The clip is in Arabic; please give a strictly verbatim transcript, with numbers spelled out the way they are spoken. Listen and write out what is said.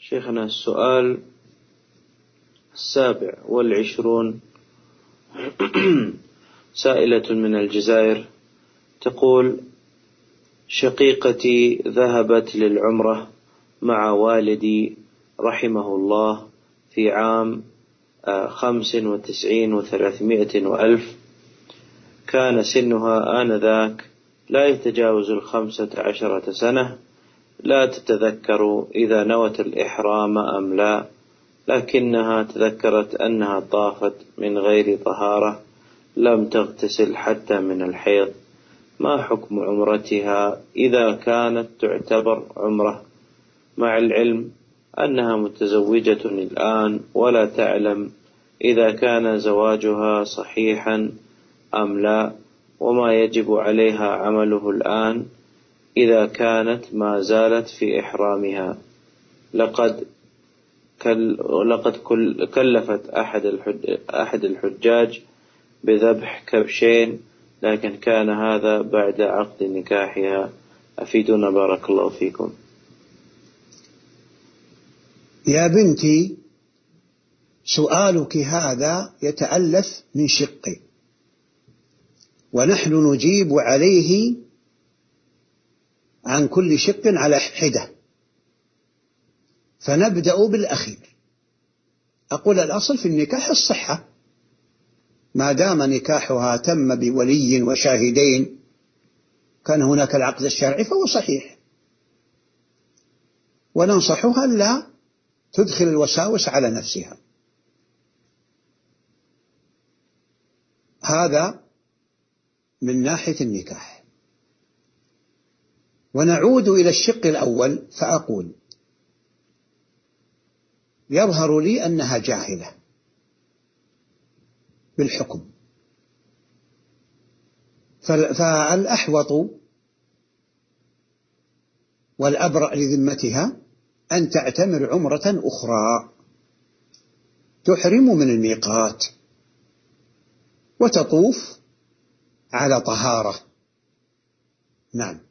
شيخنا السؤال السابع والعشرون سائلة من الجزائر تقول: شقيقتي ذهبت للعمرة مع والدي رحمه الله في عام خمس وتسعين وثلاثمائة وألف. كان سنها آنذاك لا يتجاوز الخمسة عشرة سنة. لا تتذكر إذا نوت الإحرام أم لا، لكنها تذكرت أنها طافت من غير طهارة، لم تغتسل حتى من الحيض. ما حكم عمرتها إذا كانت تعتبر عمرة، مع العلم أنها متزوجة الآن ولا تعلم إذا كان زواجها صحيحا أم لا، وما يجب عليها عمله الآن إذا كانت ما زالت في إحرامها؟ لقد لقد كلفت أحد الحجاج بذبح كبشين، لكن كان هذا بعد عقد نكاحها. أفيدونا بارك الله فيكم. يا بنتي، سؤالك هذا يتألف من شق، ونحن نجيب عليه عن كل شق على حدة، فنبدأ بالأخير. أقول الأصل في النكاح الصحة، ما دام نكاحها تم بولي وشاهدين، كان هناك العقد الشرعي فهو صحيح، وننصحها لا تدخل الوساوس على نفسها. هذا من ناحية النكاح. ونعود إلى الشق الأول، فأقول: يظهر لي أنها جاهلة بالحكم، فالأحوط والأبرأ لذمتها أن تعتمر عمرة أخرى تحرم من الميقات وتطوف على طهارة. نعم.